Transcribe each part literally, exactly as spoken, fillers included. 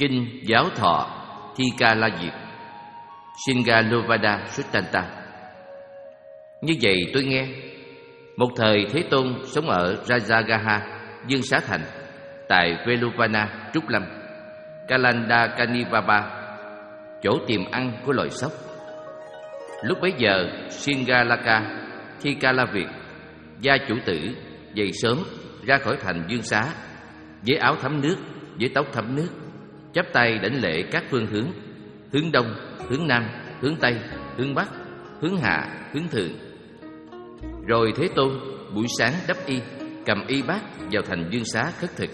Kinh Giáo Thọ Thikala Diệt Singalovada Suttanta. Như vậy tôi nghe, một thời Thế Tôn sống ở Rajagaha, Dương Xá Thành, tại Velupana, Trúc Lâm, Kalanda Kanivaba, chỗ tìm ăn của loài sóc. Lúc bấy giờ, Singalaka Thikala Việt, gia chủ tử, dậy sớm ra khỏi thành Dương Xá, với áo thấm nước, với tóc thấm nước, chắp tay đảnh lễ các phương hướng: hướng đông, hướng nam, hướng tây, hướng bắc, hướng hạ, hướng thượng. Rồi Thế Tôn buổi sáng đắp y, cầm y bát vào thành Dương Xá khất thực.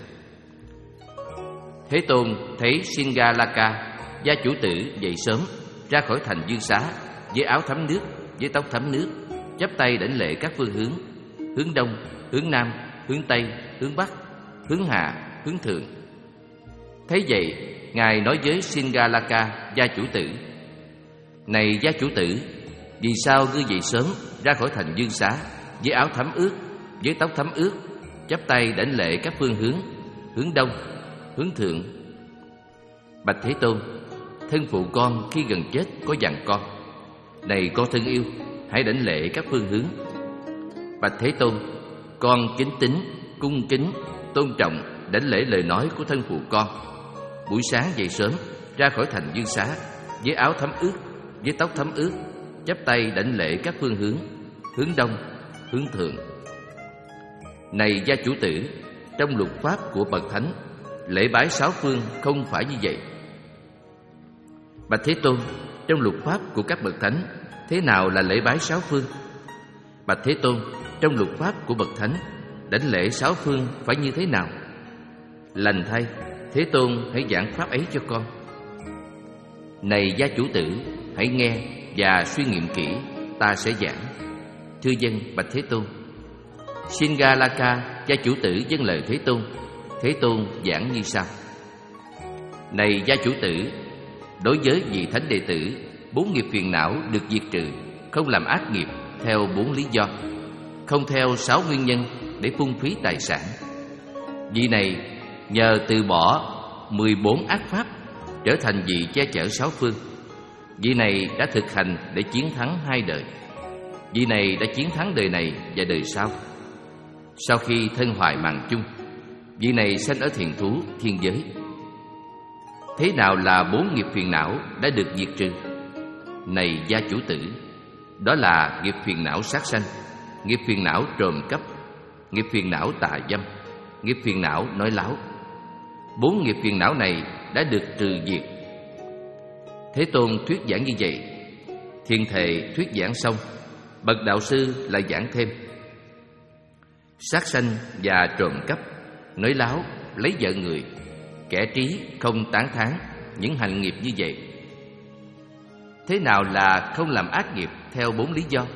Thế Tôn thấy Singalaka, gia chủ tử, dậy sớm ra khỏi thành Dương Xá, với áo thấm nước, với tóc thấm nước, chắp tay đảnh lễ các phương hướng: hướng đông, hướng nam, hướng tây, hướng bắc, hướng hạ, hướng thượng. Thấy vậy, Ngài nói với Singalaka, gia chủ tử: Này gia chủ tử, vì sao ngươi dậy sớm ra khỏi thành Dương Xá, với áo thấm ướt, với tóc thấm ướt, chắp tay đảnh lễ các phương hướng: hướng đông, hướng thượng? Bạch Thế Tôn, thân phụ con khi gần chết có dặn con: Này con thân yêu, hãy đảnh lễ các phương hướng. Bạch Thế Tôn, con kính tín, cung kính, tôn trọng đảnh lễ lời nói của thân phụ con. Buổi sáng dậy sớm ra khỏi thành Dương Xá, với áo thấm ướt, với tóc thấm ướt, chắp tay đảnh lễ các phương hướng: hướng đông, hướng thượng. Này gia chủ tử, trong luật pháp của bậc thánh, lễ bái sáu phương không phải như vậy. Bạch Thế Tôn, trong luật pháp của các bậc thánh, thế nào là lễ bái sáu phương? Bạch Thế Tôn, trong luật pháp của bậc thánh, đảnh lễ sáu phương phải như thế nào? Lành thay, Thế Tôn hãy giảng pháp ấy cho con. Này gia chủ tử, hãy nghe và suy nghiệm kỹ, ta sẽ giảng. Thưa dân bạch Thế Tôn. Singalaka, gia chủ tử, dâng lời Thế Tôn. Thế Tôn giảng như sau: Này gia chủ tử, đối với vị thánh đệ tử, bốn nghiệp phiền não được diệt trừ, không làm ác nghiệp theo bốn lý do, không theo sáu nguyên nhân để phung phí tài sản. Vị này nhờ từ bỏ mười bốn ác pháp, trở thành vị che chở sáu phương. Vị này đã thực hành để chiến thắng hai đời. Vị này đã chiến thắng đời này và đời sau. Sau khi thân hoại mạng chung, vị này sanh ở thiền thú, thiên giới. Thế nào là bốn nghiệp phiền não đã được diệt trừ? Này gia chủ tử, đó là nghiệp phiền não sát sanh, nghiệp phiền não trộm cắp, nghiệp phiền não tà dâm, nghiệp phiền não nói láo. Bốn nghiệp phiền não này đã được trừ diệt. Thế Tôn thuyết giảng như vậy. Thiền thệ thuyết giảng xong, bậc đạo sư lại giảng thêm: sát sanh và trộm cắp, nói láo, lấy vợ người, kẻ trí không tán thán những hành nghiệp như vậy. Thế nào là không làm ác nghiệp theo bốn lý do?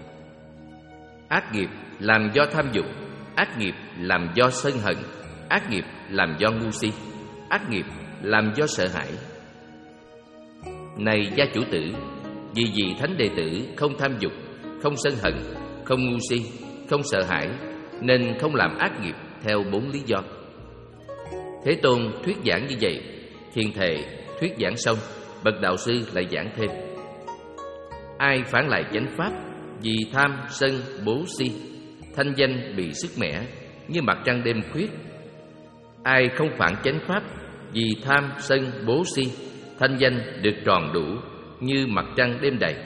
Ác nghiệp làm do tham dục, ác nghiệp làm do sân hận, ác nghiệp làm do ngu si, ác nghiệp làm do sợ hãi. Này gia chủ tử, vì vị thánh đệ tử không tham dục, không sân hận, không ngu si, không sợ hãi, nên không làm ác nghiệp theo bốn lý do. Thế Tôn thuyết giảng như vậy. Thiền thệ thuyết giảng xong, bậc đạo sư lại giảng thêm: Ai phản lại chánh pháp vì tham, sân, bố si, thanh danh bị sức mẻ như mặt trăng đêm khuyết. Ai không phản chánh pháp vì tham, sân, bố si, thanh danh được tròn đủ như mặt trăng đêm đầy.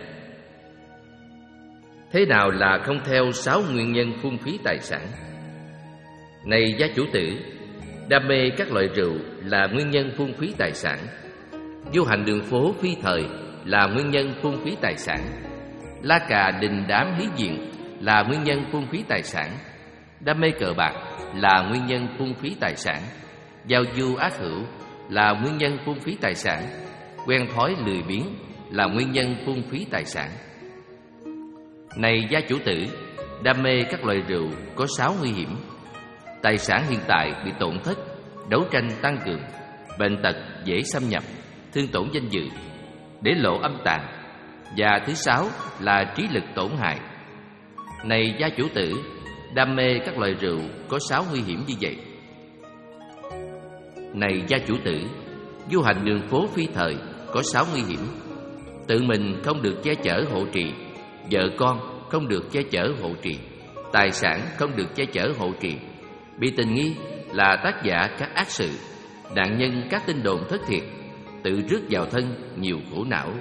Thế nào là không theo sáu nguyên nhân phung phí tài sản? Này gia chủ tử, đam mê các loại rượu là nguyên nhân phung phí tài sản. Du hành đường phố phi thời là nguyên nhân phung phí tài sản. La cà đình đám hí diện là nguyên nhân phung phí tài sản. Đam mê cờ bạc là nguyên nhân phung phí tài sản. Giao du ác hữu là nguyên nhân phung phí tài sản. Quen thói lười biếng là nguyên nhân phung phí tài sản. Này gia chủ tử, đam mê các loại rượu có sáu nguy hiểm. Tài sản hiện tại bị tổn thất, đấu tranh tăng cường, bệnh tật dễ xâm nhập, thương tổn danh dự, để lộ âm tàn. Và thứ sáu là trí lực tổn hại. Này gia chủ tử, đam mê các loại rượu có sáu nguy hiểm như vậy. Này gia chủ tử, du hành đường phố phi thời có sáu nguy hiểm. Tự mình không được che chở hộ trì, vợ con không được che chở hộ trì, tài sản không được che chở hộ trì, bị tình nghi là tác giả các ác sự, nạn nhân các tin đồn thất thiệt, tự rước vào thân nhiều khổ não.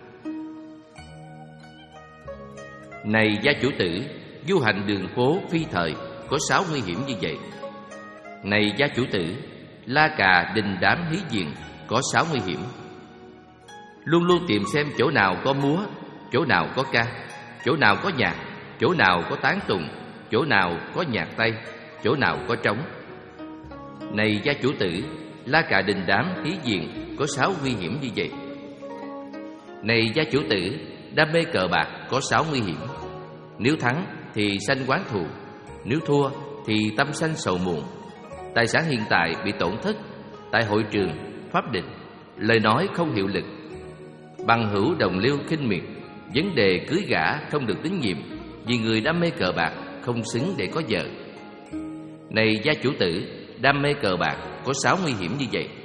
Này gia chủ tử, du hành đường phố phi thời có sáu nguy hiểm như vậy. Này gia chủ tử, la cà đình đám hí diền có sáu nguy hiểm. Luôn luôn tìm xem chỗ nào có múa, chỗ nào có ca, chỗ nào có nhạc, chỗ nào có tán tùng, chỗ nào có nhạc Tây, chỗ nào có trống. Này gia chủ tử, la cà đình đám hí diền có sáu nguy hiểm như vậy. Này gia chủ tử, đam mê cờ bạc có sáu nguy hiểm. Nếu thắng thì sanh oán thù, nếu thua thì tâm sanh sầu muộn. Tài sản hiện tại bị tổn thất, tại hội trường, pháp định, lời nói không hiệu lực. Bằng hữu đồng liêu khinh miệt, vấn đề cưới gả không được tín nhiệm, vì người đam mê cờ bạc không xứng để có vợ. Này gia chủ tử, đam mê cờ bạc có sáu nguy hiểm như vậy.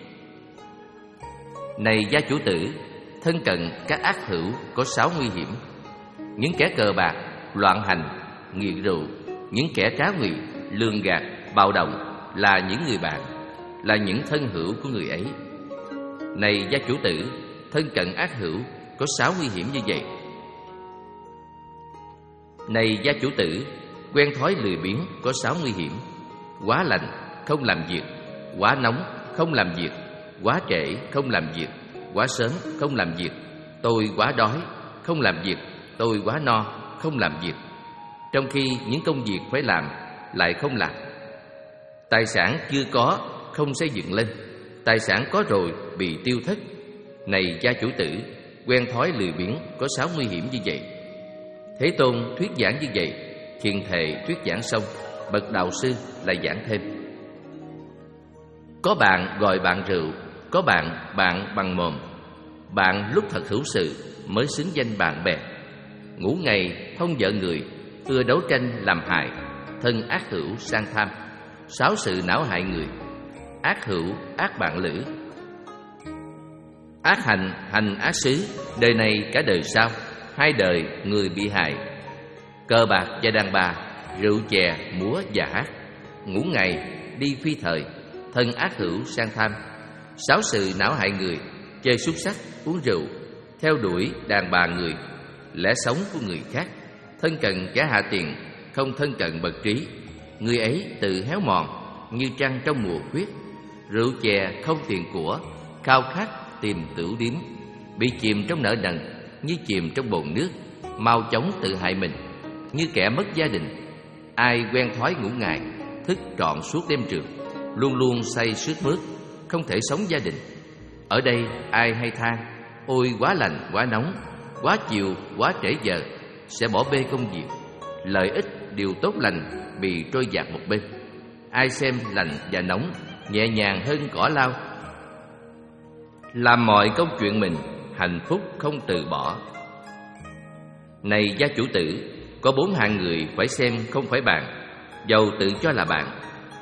Này gia chủ tử, thân cận các ác hữu có sáu nguy hiểm. Những kẻ cờ bạc, loạn hành, nghiện rượu, những kẻ trá ngụy, lường gạt, bạo động là những người bạn, là những thân hữu của người ấy. Này gia chủ tử, thân cận ác hữu có sáu nguy hiểm như vậy. Này gia chủ tử, quen thói lười biếng có sáu nguy hiểm. Quá lạnh, không làm việc; quá nóng, không làm việc; quá trễ, không làm việc; quá sớm, không làm việc; tôi quá đói, không làm việc; tôi quá no, không làm việc. Trong khi những công việc phải làm lại không làm. Tài sản chưa có không xây dựng lên, tài sản có rồi bị tiêu thất. Này gia chủ tử, quen thói lười biếng có sáu nguy hiểm như vậy. Thế Tôn thuyết giảng như vậy, Thiền Thệ thuyết giảng xong, bậc đạo sư lại giảng thêm. Có bạn gọi bạn rượu, có bạn bạn bằng mồm. Bạn lúc thật hữu sự mới xứng danh bạn bè. Ngủ ngày thông vợ người, ưa đấu tranh làm hại, thân ác hữu sang tham. Sáu sự não hại người, ác hữu ác bạn lữ. Ác hành hành ác xứ, đời này cả đời sau, hai đời người bị hại. Cờ bạc và đàn bà, rượu chè múa và hát. Ngủ ngày đi phi thời, thân ác hữu sang tham. Sáu sự não hại người, chơi xúc xắc, uống rượu, theo đuổi đàn bà người, lẽ sống của người khác, thân cận kẻ hạ tiền, không thân cận bậc trí. Người ấy tự héo mòn như trăng trong mùa khuyết. Rượu chè không tiền của, khao khát tìm tửu điếm. Bị chìm trong nợ nần như chìm trong bồn nước, mau chóng tự hại mình. Như kẻ mất gia đình, ai quen thói ngủ ngày, thức trọn suốt đêm trường, luôn luôn say sướt mướt, không thể sống gia đình. Ở đây ai hay than: ôi quá lạnh, quá nóng, quá chiều, quá trễ giờ, sẽ bỏ bê công việc. Lợi ích, điều tốt lành bị trôi dạt một bên. Ai xem lạnh và nóng nhẹ nhàng hơn cỏ lau. Làm mọi công chuyện mình, hạnh phúc không từ bỏ. Này gia chủ tử, có bốn hạng người phải xem không phải bạn, dầu tự cho là bạn.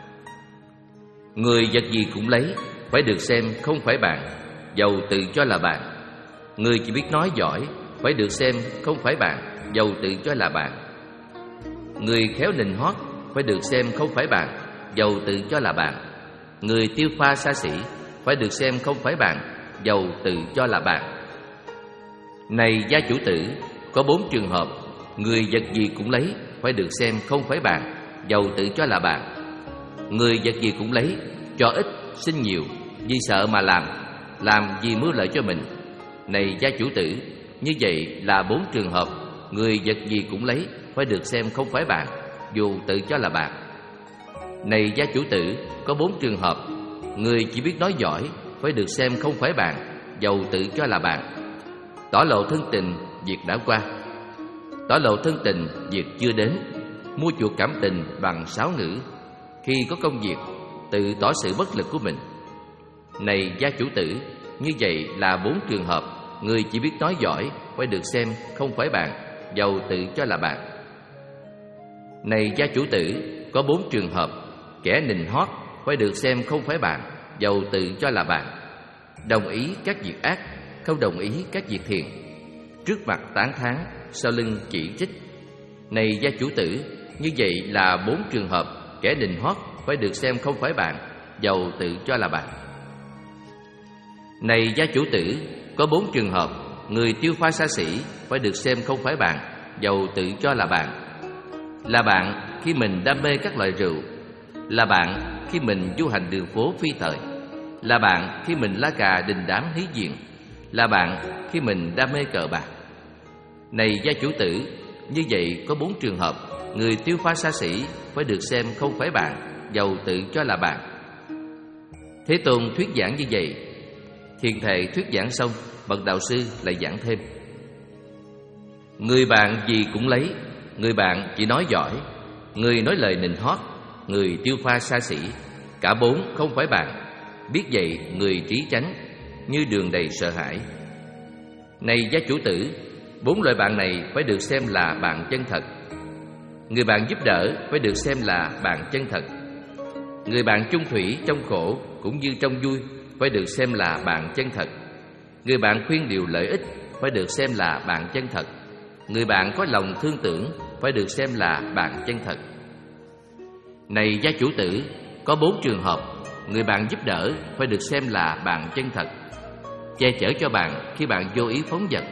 Người vật gì cũng lấy, phải được xem không phải bạn, dầu tự cho là bạn. Người chỉ biết nói giỏi, phải được xem không phải bạn, dầu tự cho là bạn. Người khéo nịnh hót, phải được xem không phải bạn, dầu tự cho là bạn. Người tiêu pha xa xỉ, phải được xem không phải bạn, dầu tự cho là bạn. Này gia chủ tử, có bốn trường hợp người vật gì cũng lấy, phải được xem không phải bạn, dầu tự cho là bạn. Người vật gì cũng lấy, cho ít xin nhiều, vì sợ mà làm, làm vì mưu lợi cho mình. Này gia chủ tử, như vậy là bốn trường hợp người vật gì cũng lấy, phải được xem không phải bạn, dù tự cho là bạn. Này gia chủ tử, có bốn trường hợp người chỉ biết nói giỏi, phải được xem không phải bạn, dầu tự cho là bạn. Tỏ lộ thân tình, việc đã qua. Tỏ lộ thân tình, việc chưa đến. Mua chuộc cảm tình bằng sáu ngữ. Khi có công việc, tự tỏ sự bất lực của mình. Này gia chủ tử, như vậy là bốn trường hợp người chỉ biết nói giỏi, phải được xem không phải bạn, dầu tự cho là bạn. Này gia chủ tử, có bốn trường hợp kẻ nịnh hót, phải được xem không phải bạn, dầu tự cho là bạn. đồng ý các việc ác, không đồng ý các việc thiện. Trước mặt tán thán, sau lưng chỉ trích. Này gia chủ tử, như vậy là bốn trường hợp kẻ nịnh hót phải được xem không phải bạn, dầu tự cho là bạn. Này gia chủ tử, có bốn trường hợp người tiêu pha xa xỉ phải được xem không phải bạn, dầu tự cho là bạn. Là bạn khi mình đam mê các loại rượu, là bạn khi mình du hành đường phố phi thời, là bạn khi mình lá cà đình đám hí diện, là bạn khi mình đam mê cờ bạc. Này gia chủ tử, như vậy có bốn trường hợp người tiêu pha xa xỉ phải được xem không phải bạn, dầu tự cho là bạn. Thế Tôn thuyết giảng như vậy. Thiền thệ thuyết giảng xong, bậc đạo sư lại giảng thêm. Người bạn gì cũng lấy, người bạn chỉ nói giỏi, người nói lời nịnh hót, người tiêu pha xa xỉ, cả bốn không phải bạn. Biết vậy người trí chánh, như đường đầy sợ hãi. Này gia chủ tử, bốn loại bạn này phải được xem là bạn chân thật. Người bạn giúp đỡ phải được xem là bạn chân thật. Người bạn chung thủy trong khổ cũng như trong vui phải được xem là bạn chân thật. Người bạn khuyên điều lợi ích phải được xem là bạn chân thật. Người bạn có lòng thương tưởng phải được xem là bạn chân thật. Này gia chủ tử, có bốn trường hợp người bạn giúp đỡ phải được xem là bạn chân thật. Che chở cho bạn khi bạn vô ý phóng dật.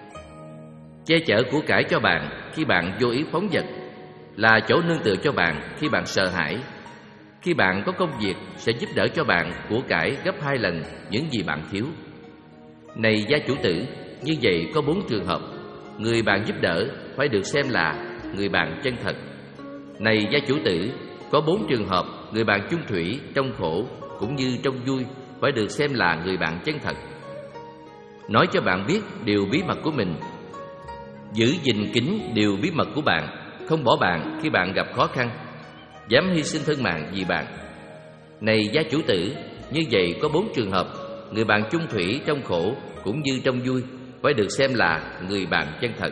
Che chở của cải cho bạn khi bạn vô ý phóng dật, là chỗ nương tựa cho bạn khi bạn sợ hãi. Khi bạn có công việc sẽ giúp đỡ cho bạn của cải gấp hai lần những gì bạn thiếu. Này gia chủ tử, như vậy có bốn trường hợp người bạn giúp đỡ phải được xem là người bạn chân thật. Này gia chủ tử, có bốn trường hợp người bạn chung thủy trong khổ cũng như trong vui phải được xem là người bạn chân thật. Nói cho bạn biết điều bí mật của mình, giữ gìn kín điều bí mật của bạn, không bỏ bạn khi bạn gặp khó khăn, dám hy sinh thân mạng vì bạn. Này gia chủ tử, như vậy có bốn trường hợp người bạn chung thủy trong khổ cũng như trong vui phải được xem là người bạn chân thật.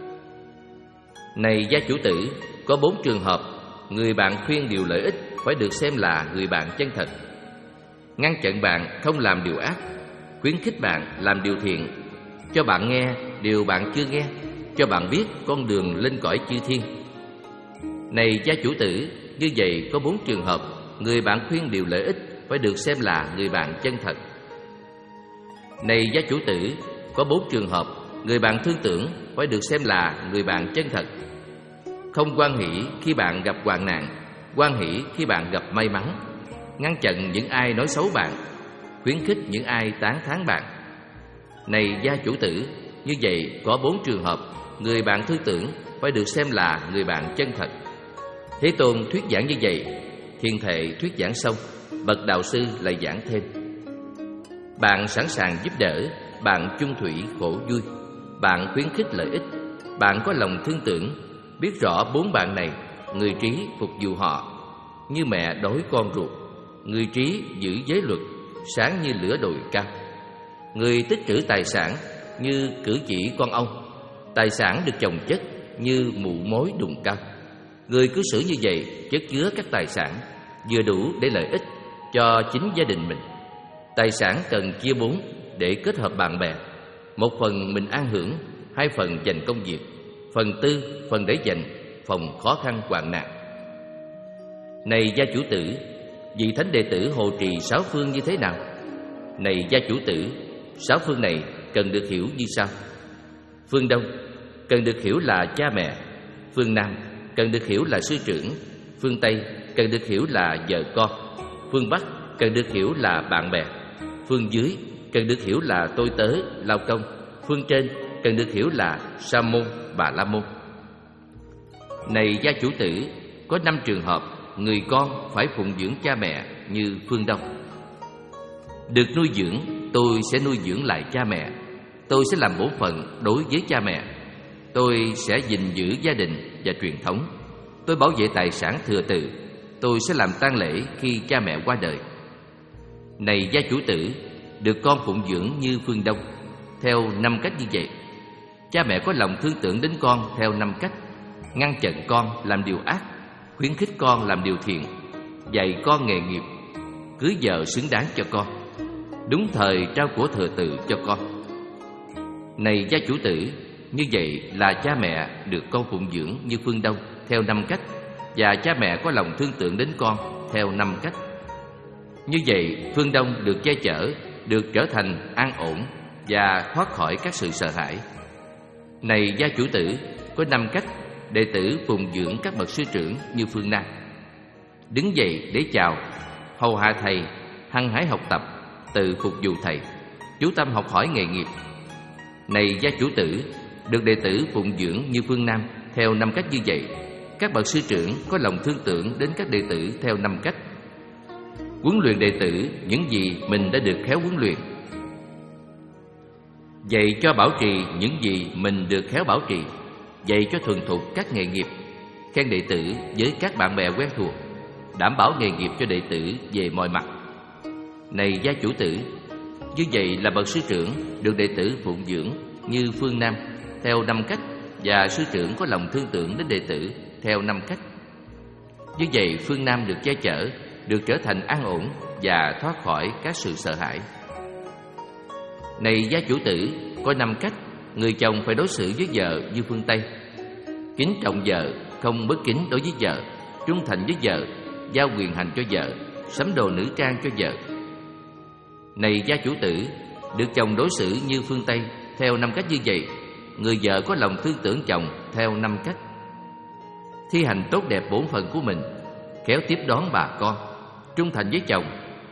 Này gia chủ tử, có bốn trường hợp người bạn khuyên điều lợi ích phải được xem là người bạn chân thật. Ngăn chặn bạn không làm điều ác, khuyến khích bạn làm điều thiện, cho bạn nghe điều bạn chưa nghe, cho bạn biết con đường lên cõi chư thiên. Này gia chủ tử, như vậy có bốn trường hợp người bạn khuyên điều lợi ích phải được xem là người bạn chân thật. Này gia chủ tử, có bốn trường hợp người bạn thương tưởng phải được xem là người bạn chân thật. Không hoan hỷ khi bạn gặp hoạn nạn, hoan hỷ khi bạn gặp may mắn. Ngăn chặn những ai nói xấu bạn, khuyến khích những ai tán thán bạn. Này gia chủ tử, như vậy có bốn trường hợp người bạn thương tưởng phải được xem là người bạn chân thật. Thế Tôn thuyết giảng như vậy. Thiền thệ thuyết giảng xong, bậc đạo sư lại giảng thêm. Bạn sẵn sàng giúp đỡ, bạn chung thủy khổ vui, bạn khuyến khích lợi ích, bạn có lòng thương tưởng. Biết rõ bốn bạn này, người trí phục vụ họ như mẹ đối con ruột, người trí giữ giới luật sáng như lửa đồi cao. Người tích trữ tài sản như cử chỉ con ong, tài sản được chồng chất như mụ mối đùng cao. Người cư xử như vậy chất chứa các tài sản vừa đủ để lợi ích cho chính gia đình mình. Tài sản cần chia bốn để kết hợp bạn bè. Một phần mình an hưởng, hai phần dành công việc, phần tư phần để dành phòng khó khăn hoạn nạn. Này gia chủ tử, vị thánh đệ tử hộ trì sáu phương như thế nào? Này gia chủ tử, sáu phương này cần được hiểu như sau. Phương Đông cần được hiểu là cha mẹ, phương Nam cần được hiểu là sư trưởng, phương Tây cần được hiểu là vợ con, phương Bắc cần được hiểu là bạn bè, phương dưới cần được hiểu là tôi tớ, lao công, phương trên cần được hiểu là sa môn, bà la môn. Này gia chủ tử, có năm trường hợp người con phải phụng dưỡng cha mẹ như phương Đông. Được nuôi dưỡng, tôi sẽ nuôi dưỡng lại cha mẹ. Tôi sẽ làm bổn phận đối với cha mẹ. Tôi sẽ gìn giữ gia đình và truyền thống. Tôi bảo vệ tài sản thừa tự. Tôi sẽ làm tang lễ khi cha mẹ qua đời. Này gia chủ tử, được con phụng dưỡng như phương Đông theo năm cách như vậy. Cha mẹ có lòng thương tưởng đến con theo năm cách: ngăn chặn con làm điều ác, khuyến khích con làm điều thiện, dạy con nghề nghiệp, cưới vợ xứng đáng cho con. đúng thời trao của thừa tự cho con. Này gia chủ tử, như vậy là cha mẹ được con phụng dưỡng như phương Đông theo năm cách, và cha mẹ có lòng thương tưởng đến con theo năm cách. Như vậy phương Đông được che chở, được trở thành an ổn và thoát khỏi các sự sợ hãi. Này gia chủ tử, có năm cách đệ tử phụng dưỡng các bậc sư trưởng như phương Nam: đứng dậy để chào, hầu hạ thầy, hăng hái học tập, tự phục vụ thầy, chú tâm học hỏi nghề nghiệp. Này gia chủ tử, được đệ tử phụng dưỡng như phương Nam theo năm cách như vậy, các bậc sư trưởng có lòng thương tưởng đến các đệ tử theo năm cách. Huấn luyện đệ tử những gì mình đã được khéo huấn luyện, dạy cho bảo trì những gì mình được khéo bảo trì, dạy cho thuần thục các nghề nghiệp, khen đệ tử với các bạn bè quen thuộc, đảm bảo nghề nghiệp cho đệ tử về mọi mặt. Này gia chủ tử, như vậy là bậc sư trưởng được đệ tử phụng dưỡng như phương Nam theo năm cách, và sư trưởng có lòng thương tưởng đến đệ tử theo năm cách. Như vậy phương Nam được che chở, được trở thành an ổn và thoát khỏi các sự sợ hãi. Này gia chủ tử, có năm cách người chồng phải đối xử với vợ như phương Tây: kính trọng vợ, không bất kính đối với vợ, trung thành với vợ, giao quyền hành cho vợ, sắm đồ nữ trang cho vợ. Này gia chủ tử, được chồng đối xử như phương Tây theo năm cách như vậy, người vợ có lòng thương tưởng chồng theo năm cách: thi hành tốt đẹp bổn phận của mình, khéo tiếp đón bà con, trung thành với chồng,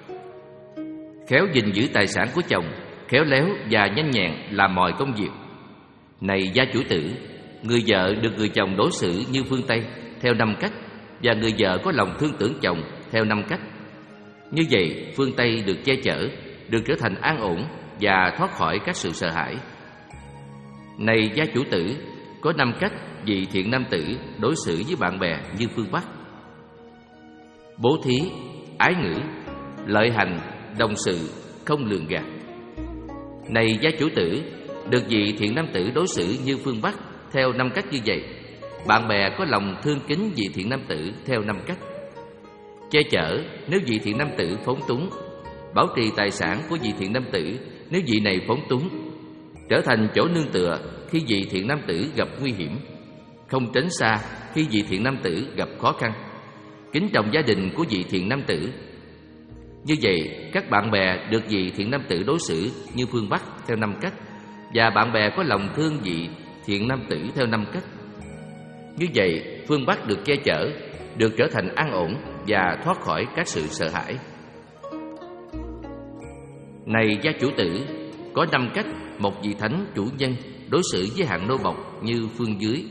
khéo gìn giữ tài sản của chồng, khéo léo và nhanh nhẹn làm mọi công việc. Này gia chủ tử, người vợ được người chồng đối xử như phương Tây theo năm cách, và người vợ có lòng thương tưởng chồng theo năm cách. Như vậy phương Tây được che chở, được trở thành an ổn và thoát khỏi các sự sợ hãi. Này gia chủ tử, có năm cách vị thiện nam tử đối xử với bạn bè như phương Bắc: bố thí, ái ngữ, lợi hành, đồng sự, không lường gạt. Này gia chủ tử, được vị thiện nam tử đối xử như phương Bắc theo năm cách như vậy, bạn bè có lòng thương kính vị thiện nam tử theo năm cách. Che chở nếu vị thiện nam tử phóng túng, bảo trì tài sản của vị thiện nam tử nếu vị này phóng túng, trở thành chỗ nương tựa khi vị thiện nam tử gặp nguy hiểm, không tránh xa khi vị thiện nam tử gặp khó khăn, kính trọng gia đình của vị thiện nam tử. Như vậy các bạn bè được vị thiện nam tử đối xử như phương Bắc theo năm cách, và bạn bè có lòng thương vị thiện nam tử theo năm cách. Như vậy phương Bắc được che chở, được trở thành an ổn và thoát khỏi các sự sợ hãi. Này gia chủ tử, có năm cách một vị thánh chủ nhân đối xử với hạng nô bộc như phương dưới: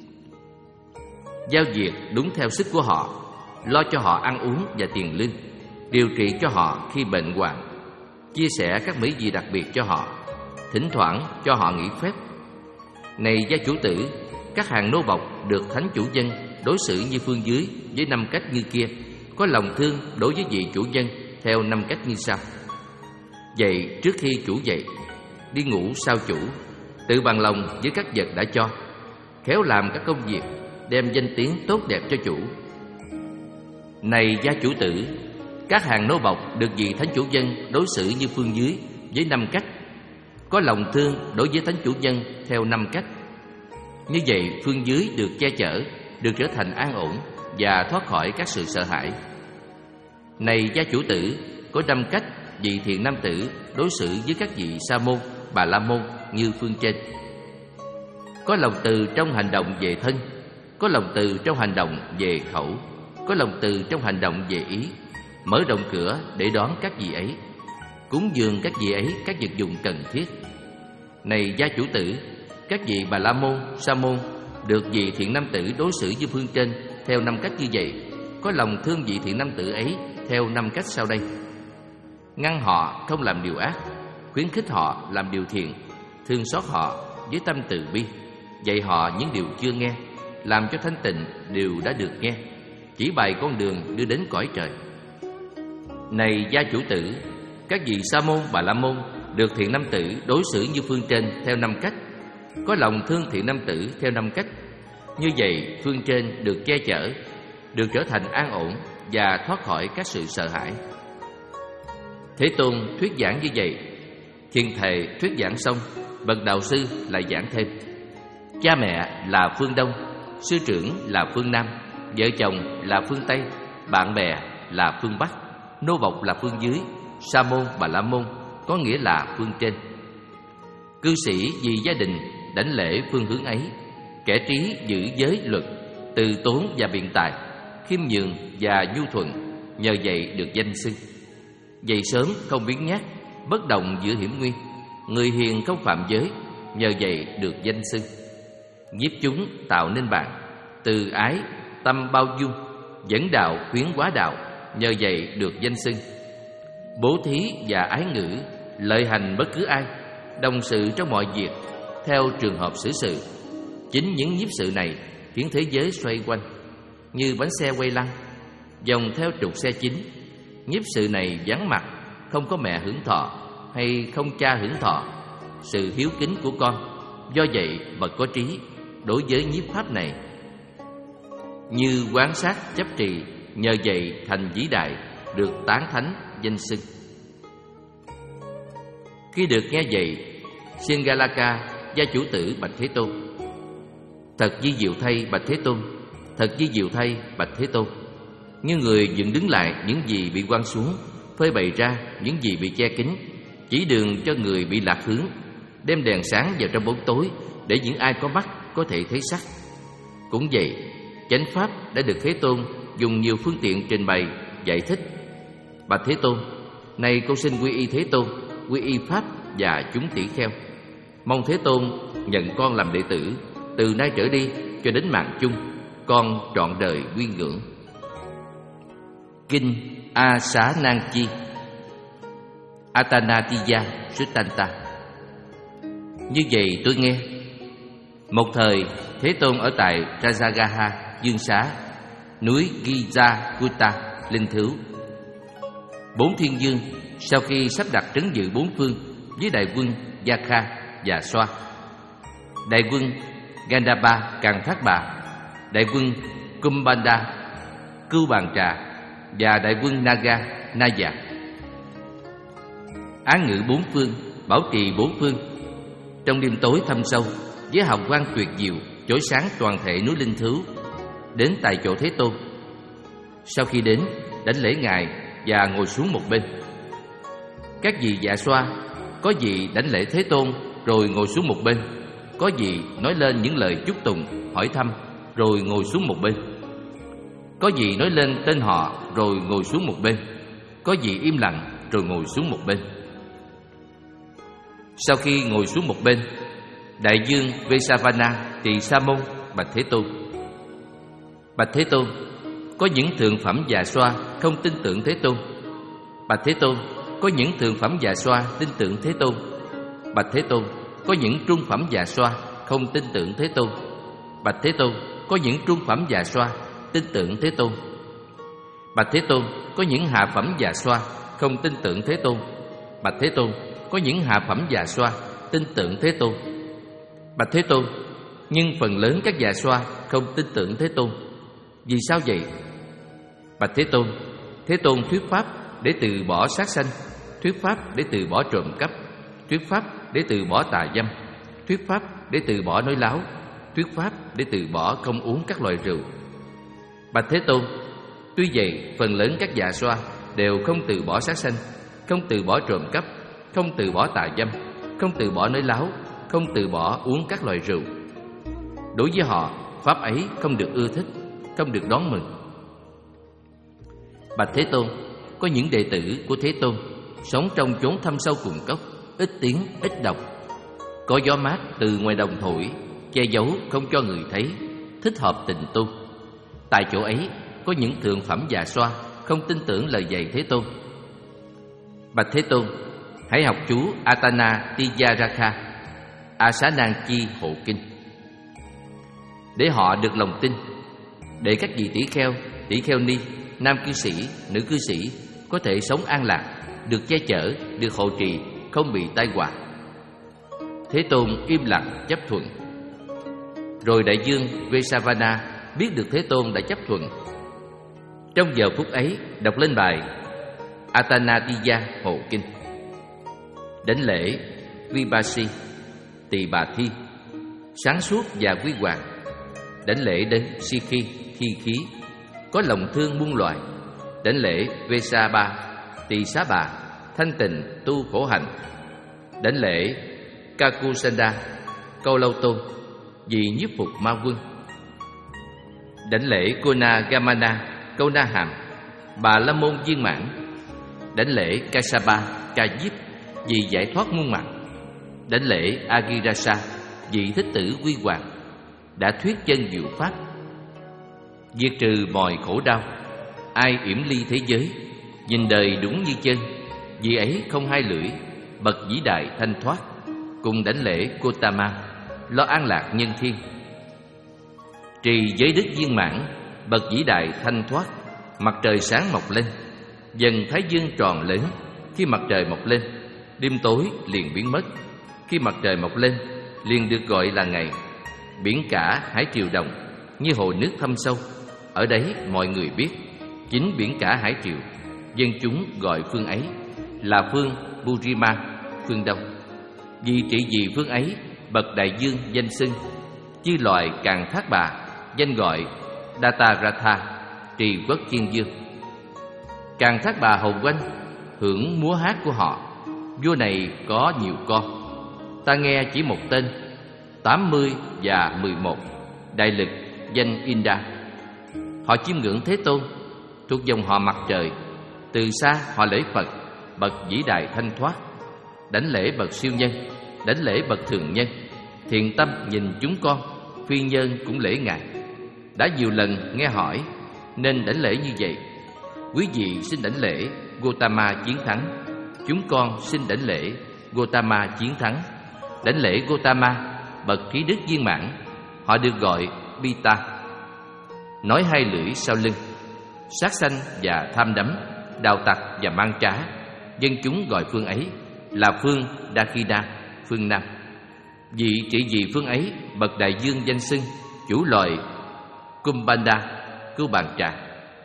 giao việc đúng theo sức của họ, lo cho họ ăn uống và tiền lương, điều trị cho họ khi bệnh hoạn, chia sẻ các mỹ vị đặc biệt cho họ, thỉnh thoảng cho họ nghỉ phép. Này gia chủ tử, các hàng nô bộc được thánh chủ nhân đối xử như phương dưới với năm cách như kia, có lòng thương đối với vị chủ nhân theo năm cách như sau: dậy trước khi chủ dậy, đi ngủ sau chủ, tự bằng lòng với các vật đã cho, khéo làm các công việc, đem danh tiếng tốt đẹp cho chủ. Này gia chủ tử, các hàng nô bộc được vị thánh chủ nhân đối xử như phương dưới với năm cách, có lòng thương đối với thánh chủ nhân theo năm cách. Như vậy phương dưới được che chở, được trở thành an ổn và thoát khỏi các sự sợ hãi. Này gia chủ tử, có năm cách vị thiện nam tử đối xử với các vị sa môn, bà la môn như phương trên: có lòng từ trong hành động về thân, có lòng từ trong hành động về khẩu, có lòng từ trong hành động về ý, mở rộng cửa để đón các vị ấy, cúng dường các vị ấy các vật dụng cần thiết. Này gia chủ tử, các vị bà la môn, sa môn được vị thiện nam tử đối xử như phương trên theo năm cách như vậy, có lòng thương vị thiện nam tử ấy theo năm cách sau đây: ngăn họ không làm điều ác, khuyến khích họ làm điều thiện, thương xót họ với tâm từ bi, dạy họ những điều chưa nghe, làm cho thanh tịnh điều đã được nghe, chỉ bày con đường đưa đến cõi trời. Này gia chủ tử, các vị sa môn, bà la môn được thiện nam tử đối xử như phương trên theo năm cách, có lòng thương thiện nam tử theo năm cách. Như vậy phương trên được che chở, được trở thành an ổn và thoát khỏi các sự sợ hãi. Thế Tôn thuyết giảng như vậy. Thiền thệ thuyết giảng xong, bậc đạo sư lại giảng thêm. Cha mẹ là phương Đông, sư trưởng là phương Nam, vợ chồng là phương Tây, bạn bè là phương Bắc, nô bộc là phương dưới, sa môn bà la môn có nghĩa là phương trên. Cư sĩ vì gia đình đảnh lễ phương hướng ấy. Kẻ trí giữ giới luật, từ tốn và biện tài, khiêm nhường và nhu thuận, nhờ vậy được danh xưng. Dậy sớm không biếng nhác, bất động giữa hiểm nguy, người hiền không phạm giới, nhờ vậy được danh xưng. Nhiếp chúng tạo nên bạn, từ ái tâm bao dung, dẫn đạo khuyến hóa đạo, nhờ vậy được danh xưng. Bố thí và ái ngữ, lợi hành bất cứ ai, đồng sự trong mọi việc, theo trường hợp xử sự. Chính những nhiếp sự này khiến thế giới xoay quanh như bánh xe quay lăn, vòng theo trục xe chính. Nhiếp sự này vắng mặt, không có mẹ hưởng thọ hay không cha hưởng thọ, sự hiếu kính của con. Do vậy bậc có trí đối với nhiếp pháp này như quán sát chấp trì, nhờ vậy thành vĩ đại, được tán thánh danh xưng. Khi được nghe vậy, Singalaka gia chủ tử bạch Thế Tôn: Thật vi diệu thay bạch Thế Tôn, thật vi diệu thay bạch Thế Tôn. Như người dựng đứng lại những gì bị quăng xuống, phơi bày ra những gì bị che kín, chỉ đường cho người bị lạc hướng, đem đèn sáng vào trong bóng tối để những ai có mắt có thể thấy sắc. Cũng vậy, chánh pháp đã được Thế Tôn dùng nhiều phương tiện trình bày, giải thích. Bạch Thế Tôn, nay con xin quy y Thế Tôn, quy y pháp và chúng tỷ kheo. Mong Thế Tôn nhận con làm đệ tử, từ nay trở đi cho đến mạng chung, con trọn đời quy ngưỡng. Kinh A Xá Nan Chi Atanatiya Suttanta. Như vậy tôi nghe. Một thời Thế Tôn ở tại Rajagaha, Dương Xá, núi Gijakuta, linh thứu. Bốn thiên vương sau khi sắp đặt trấn giữ bốn phương với đại quân Yakha và Xoa, đại quân Gandhapa Càng Thác Bà, đại quân Kumbhanda Cưu Bàn Trà và đại quân Naga Naya, án ngữ bốn phương, bảo trì bốn phương. Trong đêm tối thâm sâu, với hào quang tuyệt diệu chói sáng toàn thể núi linh thứu, đến tại chỗ Thế Tôn. Sau khi đến, đảnh lễ ngài và ngồi xuống một bên. Các vị dạ xoa, có vị đảnh lễ Thế Tôn rồi ngồi xuống một bên, có vị nói lên những lời chúc tụng, hỏi thăm rồi ngồi xuống một bên, có vị nói lên tên họ rồi ngồi xuống một bên, có vị im lặng rồi ngồi xuống một bên. Sau khi ngồi xuống một bên, đại vương Vesavana Tỳ Sa Môn bạch Thế Tôn: Bạch Thế Tôn, có những thượng phẩm già xoa không tin tưởng Thế Tôn. Bạch Thế Tôn, có những thượng phẩm già xoa tin tưởng Thế Tôn. Bạch Thế Tôn, có những trung phẩm già xoa không tin tưởng Thế Tôn. Bạch Thế Tôn, có những trung phẩm già xoa tin tưởng Thế Tôn. Bạch Thế Tôn, có những hạ phẩm già xoa không tin tưởng Thế Tôn. Bạch Thế Tôn, có những hạ phẩm già xoa tin tưởng Thế Tôn. Bạch Thế Tôn, nhưng phần lớn các già xoa không tin tưởng Thế Tôn. Vì sao vậy? Bạch Thế Tôn, Thế Tôn thuyết pháp để từ bỏ sát sanh, thuyết pháp để từ bỏ trộm cắp, thuyết pháp để từ bỏ tà dâm, thuyết pháp để từ bỏ nói láo, thuyết pháp để từ bỏ không uống các loại rượu. Bạch Thế Tôn, tuy vậy phần lớn các già xoa đều không từ bỏ sát sanh, không từ bỏ trộm cắp, không từ bỏ tà dâm, không từ bỏ nói láo, không từ bỏ uống các loại rượu. Đối với họ, pháp ấy không được ưa thích, không được đón mừng. Bạch Thế Tôn, có những đệ tử của Thế Tôn sống trong chốn thâm sâu cùng cốc, ít tiếng, ít đọc, có gió mát từ ngoài đồng thổi, che giấu không cho người thấy, thích hợp tình tu. Tại chỗ ấy có những thượng phẩm già xoa không tin tưởng lời dạy Thế Tôn. Bạch Thế Tôn, hãy học chú Atana Tiyaraka Asanan Chi hộ kinh, để họ được lòng tin, để các vị tỷ kheo, tỷ kheo ni, nam cư sĩ, nữ cư sĩ có thể sống an lạc, được che chở, được hộ trì, không bị tai họa. Thế Tôn im lặng chấp thuận. Rồi đại vương Vesavana biết được Thế Tôn đã chấp thuận. Trong giờ phút ấy đọc lên bài Atanadiya Hộ Kinh. Đảnh lễ Vipassi, Tỳ Bà Thi, sáng suốt và quy hoàng. Đảnh lễ đến Sikhi, Thi Khí, có lòng thương muôn loài. Đảnh lễ Vesaba, Tỳ Xá Bà, thanh tịnh tu khổ hạnh. Đảnh lễ Kakusanda, Câu Lâu Tôn, vì nhiếp phục ma quân. Đảnh lễ Kona Gamana, Câu Na Hàm, Bà La Môn viên mãn. Đảnh lễ Kasapa, Ca Diếp, vì giải thoát muôn mặt. Đảnh lễ Agirasa, vị thích tử quy hoàng, đã thuyết chân diệu pháp, diệt trừ mọi khổ đau. Ai yểm ly thế giới, nhìn đời đúng như chân, vì ấy không hai lưỡi, bậc vĩ đại thanh thoát. Cùng đảnh lễ Gotama, lo an lạc nhân thiên. Trì giới đức viên mãn, bậc vĩ đại thanh thoát. Mặt trời sáng mọc lên, dần thái dương tròn lớn. Khi mặt trời mọc lên, đêm tối liền biến mất. Khi mặt trời mọc lên, liền được gọi là ngày. Biển cả hải triều đồng, như hồ nước thâm sâu. Ở đấy mọi người biết, chính biển cả hải triều, dân chúng gọi phương ấy là phương Burima, phương Đông. Vì trị vì phương ấy, bậc đại dương danh xưng. Chư loài càng thác bà, danh gọi Dataratha, trì quốc thiên dương. Càng thác bà hầu quanh, hưởng múa hát của họ. Vua này có nhiều con, ta nghe chỉ một tên, tám mươi và mười một, đại lực danh Inda. Họ chiêm ngưỡng Thế Tôn, thuộc dòng họ mặt trời. Từ xa họ lễ Phật, bậc vĩ đại thanh thoát. Đảnh lễ bậc siêu nhân, đảnh lễ bậc thường nhân. Thiện tâm nhìn chúng con, phi nhân cũng lễ Ngài. Đã nhiều lần nghe hỏi, nên đảnh lễ như vậy. Quý vị xin đảnh lễ Gotama chiến thắng. Chúng con xin đảnh lễ Gotama chiến thắng. Đảnh lễ Gotama, bậc trí đức viên mãn. Họ được gọi Pita, nói hai lưỡi sau lưng, sát sanh và tham đắm, đào tặc và mang trá. Dân chúng gọi phương ấy là phương Dakina, phương Nam. Vị trị vì phương ấy, bậc đại dương danh xưng, chủ loài Kumbanda, cưu bàn trà.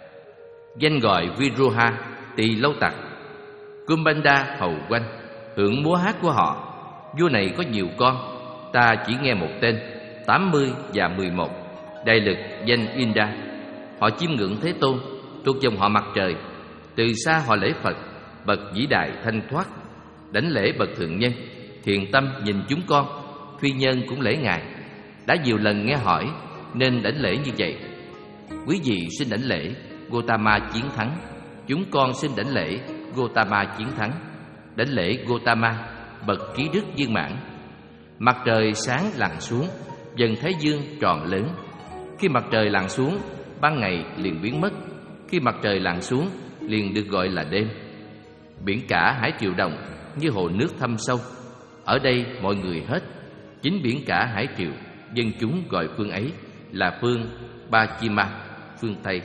Danh gọi Viruha, tỳ lâu tặc. Kumbanda hầu quanh, hưởng múa hát của họ. Vua này có nhiều con, ta chỉ nghe một tên, tám mươi và mười một, đại lực danh Inda. Họ chiêm ngưỡng Thế Tôn, thuộc dòng họ mặt trời. Từ xa họ lễ Phật, bậc vĩ đại thanh thoát. Đảnh lễ bậc thượng nhân, thiện tâm nhìn chúng con, phi nhân cũng lễ Ngài. Đã nhiều lần nghe hỏi, nên đảnh lễ như vậy. Quý vị xin đảnh lễ Gotama chiến thắng. Chúng con xin đảnh lễ Gotama chiến thắng. Đảnh lễ Gotama, bậc trí đức viên mãn. Mặt trời sáng lặn xuống, dần thái dương tròn lớn. Khi mặt trời lặn xuống, ban ngày liền biến mất. Khi mặt trời lặn xuống, liền được gọi là đêm. Biển cả hải triều đồng, như hồ nước thâm sâu. Ở đây mọi người hết, chính biển cả hải triều, dân chúng gọi phương ấy là phương Pachima, phương Tây.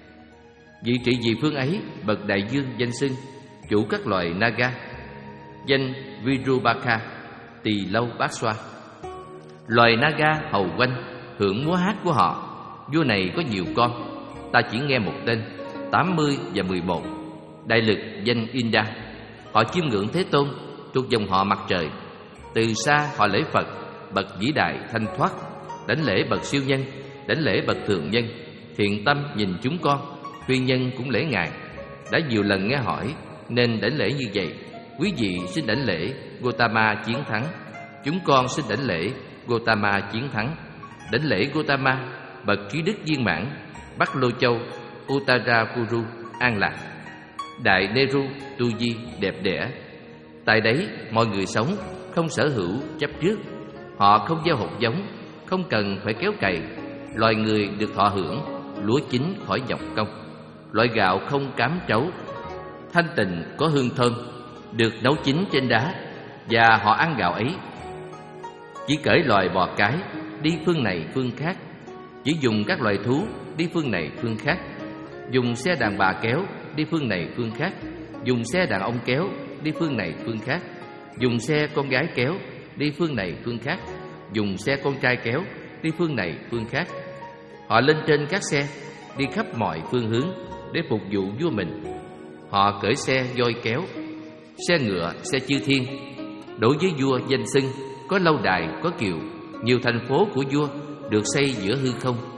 Vị trị vì phương ấy, bậc đại dương danh xưng, chủ các loài Naga, danh Virubaka, tỳ lâu bát xoa. Loài Naga hầu quanh, hưởng múa hát của họ. Vua này có nhiều con, ta chỉ nghe một tên, tám mươi và mười một, đại lực danh Inda. Họ chiêm ngưỡng Thế Tôn, thuộc dòng họ mặt trời. Từ xa họ lễ Phật, bậc vĩ đại thanh thoát. Đảnh lễ bậc siêu nhân, đảnh lễ bậc thường nhân. Thiện tâm nhìn chúng con, phi nhân cũng lễ Ngài. Đã nhiều lần nghe hỏi, nên đảnh lễ như vậy. Quý vị xin đảnh lễ Gotama chiến thắng. Chúng con xin đảnh lễ Gotama chiến thắng. Đảnh lễ Gotama, bậc trí đức viên mãn. Bắc Lô Châu, Uttarapuru an lạc. Đại Neru tu di đẹp đẽ. Tại đấy mọi người sống, không sở hữu chấp trước. Họ không gieo hột giống, không cần phải kéo cày. Loài người được thọ hưởng lúa chín khỏi nhọc công. Loại gạo không cám trấu, thanh tịnh có hương thơm, được nấu chín trên đá. Và họ ăn gạo ấy. Chỉ cởi loài bò cái, đi phương này phương khác. Chỉ dùng các loài thú, đi phương này phương khác. Dùng xe đàn bà kéo, đi phương này phương khác. Dùng xe đàn ông kéo, đi phương này phương khác. Dùng xe con gái kéo, đi phương này phương khác. Dùng xe con trai kéo, đi phương này phương khác. Họ lên trên các xe, đi khắp mọi phương hướng để phục vụ vua mình. Họ cởi xe voi kéo, xe ngựa, xe chư thiên. Đối với vua danh xưng, có lâu đài, có kiều, nhiều thành phố của vua được xây giữa hư không.